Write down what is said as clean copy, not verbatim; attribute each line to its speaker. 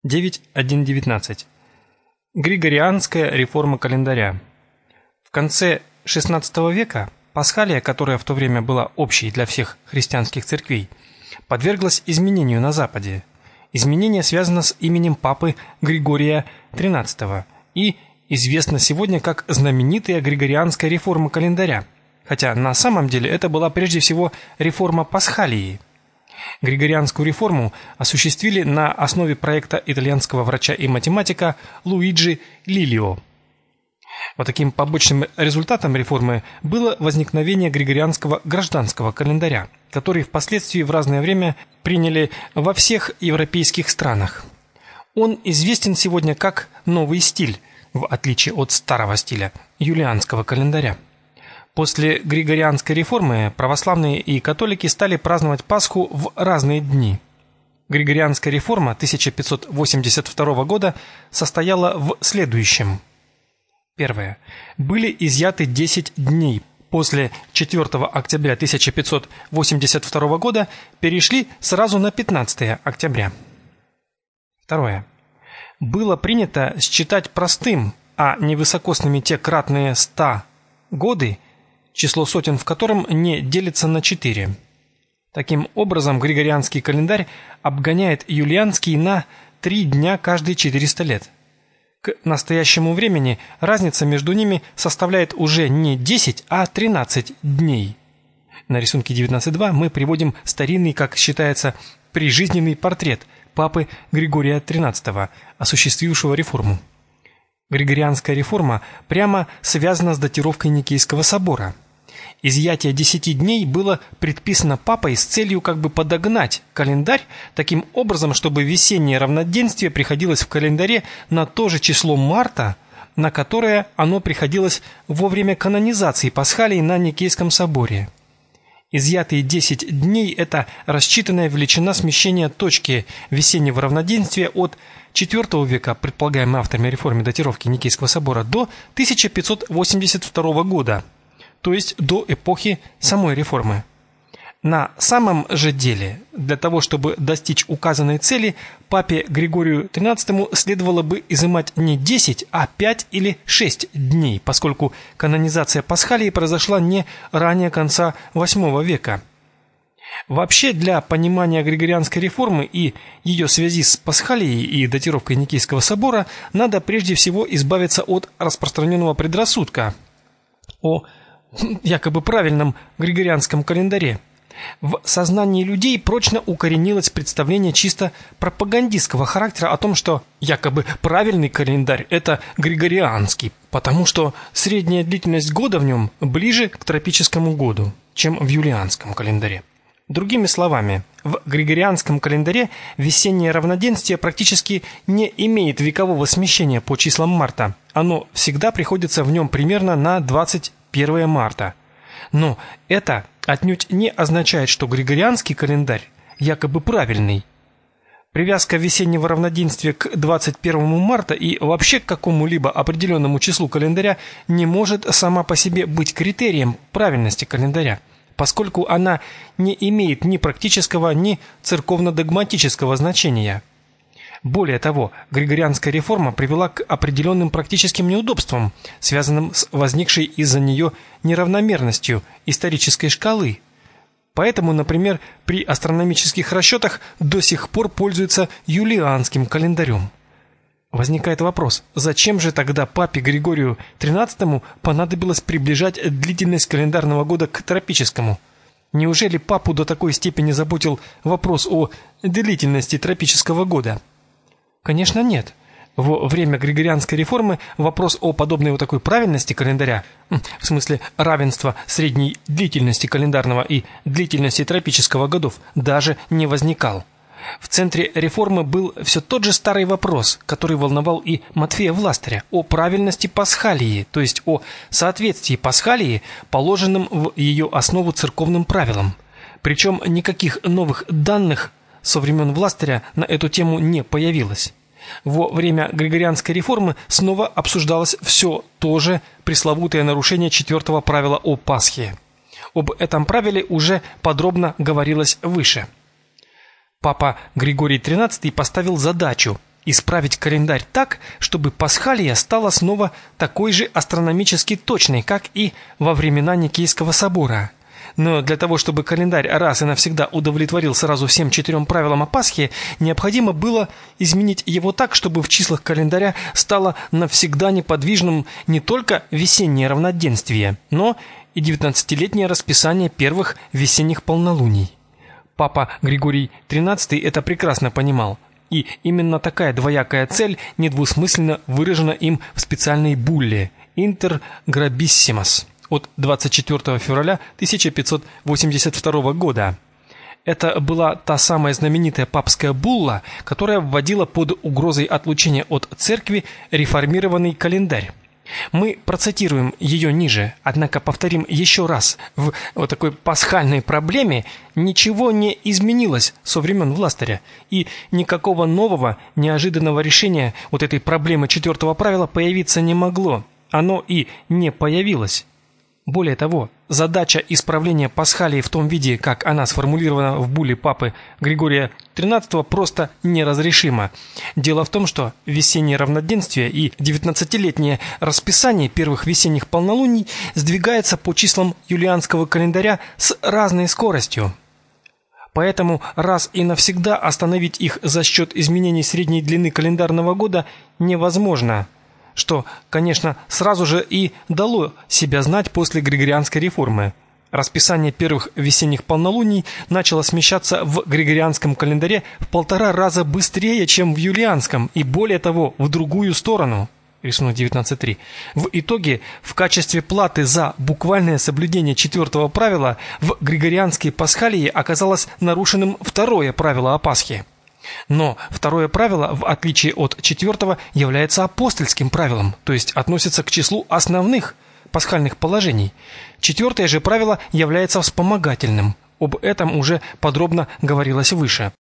Speaker 1: 9.1.19. Григорианская реформа календаря. В конце XVI века Пасхалия, которая в то время была общей для всех христианских церквей, подверглась изменению на Западе. Изменение связано с именем папы Григория XIII и известно сегодня как знаменитая Григорианская реформа календаря, хотя на самом деле это была прежде всего реформа Пасхалии. Григорианскую реформу осуществили на основе проекта итальянского врача и математика Луиджи Лилио. Вот таким побочным результатом реформы было возникновение Григорианского гражданского календаря, который впоследствии в разное время приняли во всех европейских странах. Он известен сегодня как новый стиль, в отличие от старого стиля юлианского календаря. После Григорианской реформы православные и католики стали праздновать Пасху в разные дни. Григорианская реформа 1582 года состояла в следующем. Первое. Были изъяты 10 дней. После 4 октября 1582 года перешли сразу на 15 октября. Второе. Было принято считать простым, а не высокосными те кратные 100 годы, число сотен в котором не делится на 4. Таким образом, Григорианский календарь обгоняет юлианский на 3 дня каждые 400 лет. К настоящему времени разница между ними составляет уже не 10, а 13 дней. На рисунке 19.2 мы приводим старинный, как считается, прижизненный портрет папы Григория XIII, осуществившего реформу. Григорианская реформа прямо связана с датировкой Никейского собора. Изъятие 10 дней было предписано папой с целью как бы подогнать календарь таким образом, чтобы весеннее равноденствие приходилось в календаре на то же число марта, на которое оно приходилось во время канонизации Пасхалии на Никейском соборе. Изъятые 10 дней – это рассчитанная величина смещения точки весеннего равноденствия от IV века, предполагаемой авторами реформы датировки Никейского собора, до 1582 года, то есть до эпохи самой реформы. На самом же деле, для того, чтобы достичь указанной цели, папе Григорию XIII следовало бы изымать не 10, а 5 или 6 дней, поскольку канонизация Пасхалии произошла не ранее конца VIII века. Вообще, для понимания Григорианской реформы и ее связи с Пасхалией и датировкой Никейского собора надо прежде всего избавиться от распространенного предрассудка о якобы правильном Григорианском календаре. В сознании людей прочно укоренилось представление чисто пропагандистского характера о том, что якобы правильный календарь – это Григорианский, потому что средняя длительность года в нем ближе к тропическому году, чем в юлианском календаре. Другими словами, в Григорианском календаре весеннее равноденствие практически не имеет векового смещения по числам марта. Оно всегда приходится в нем примерно на 21 марта. Но это отнюдь не означает, что Григорианский календарь якобы правильный. Привязка весеннего равноденствия к 21 марта и вообще к какому-либо определенному числу календаря не может сама по себе быть критерием правильности календаря, поскольку она не имеет ни практического, ни церковно-догматического значения. Более того, Григорианская реформа привела к определенным практическим неудобствам, связанным с возникшей из-за нее неравномерностью исторической шкалы. Поэтому, например, при астрономических расчетах до сих пор пользуются юлианским календарем. Возникает вопрос, зачем же тогда папе Григорию XIII понадобилось приближать длительность календарного года к тропическому? Неужели папу до такой степени заботил вопрос о длительности тропического года? Конечно, нет. Во время Григорианской реформы вопрос о подобной вот такой правильности календаря, в смысле равенства средней длительности календарного и длительности тропического годов, даже не возникал. В центре реформы был все тот же старый вопрос, который волновал и Матфея Властаря, о правильности Пасхалии, то есть о соответствии Пасхалии положенным в ее основу церковным правилам. Причем никаких новых данных со времен Властаря на эту тему не появилось. Во время Григорианской реформы снова обсуждалось все то же пресловутое нарушение 4-го правила о Пасхе. Об этом правиле уже подробно говорилось выше. Папа Григорий XIII поставил задачу исправить календарь так, чтобы Пасхалия стала снова такой же астрономически точной, как и во времена Никейского собора. Но для того, чтобы календарь раз и навсегда удовлетворил сразу всем 4 правилам о Пасхе, необходимо было изменить его так, чтобы в числах календаря стало навсегда неподвижным не только весеннее равноденствие, но и 19-летнее расписание первых весенних полнолуний. Папа Григорий XIII это прекрасно понимал, и именно такая двоякая цель недвусмысленно выражена им в специальной булле «Интер Грабиссимас» от 24 февраля 1582 года. Это была та самая знаменитая папская булла, которая вводила под угрозой отлучения от церкви реформированный календарь. Мы процитируем ее ниже, однако повторим еще раз. В вот такой пасхальной проблеме ничего не изменилось со времен Властаря, и никакого нового, неожиданного решения вот этой проблемы 4 правила появиться не могло. Оно и не появилось. Более того, задача исправления Пасхалии в том виде, как она сформулирована в булле папы Григория XIII, просто неразрешима. Дело в том, что весеннее равноденствие и 19-летнее расписание первых весенних полнолуний сдвигается по числам юлианского календаря с разной скоростью. Поэтому раз и навсегда остановить их за счет изменений средней длины календарного года невозможно. Что, конечно, сразу же и дало себя знать после Григорианской реформы. Расписание первых весенних полнолуний начало смещаться в Григорианском календаре в 1,5 раза быстрее, чем в Юлианском, и более того, в другую сторону. Рисунок 19.3. В итоге, в качестве платы за буквальное соблюдение 4 правила в Григорианской Пасхалии оказалось нарушенным 2 правило о Пасхе. Но 2 правило, в отличие от 4, является апостольским правилом, то есть относится к числу основных пасхальных положений. 4 же правило является вспомогательным. Об этом уже подробно говорилось выше.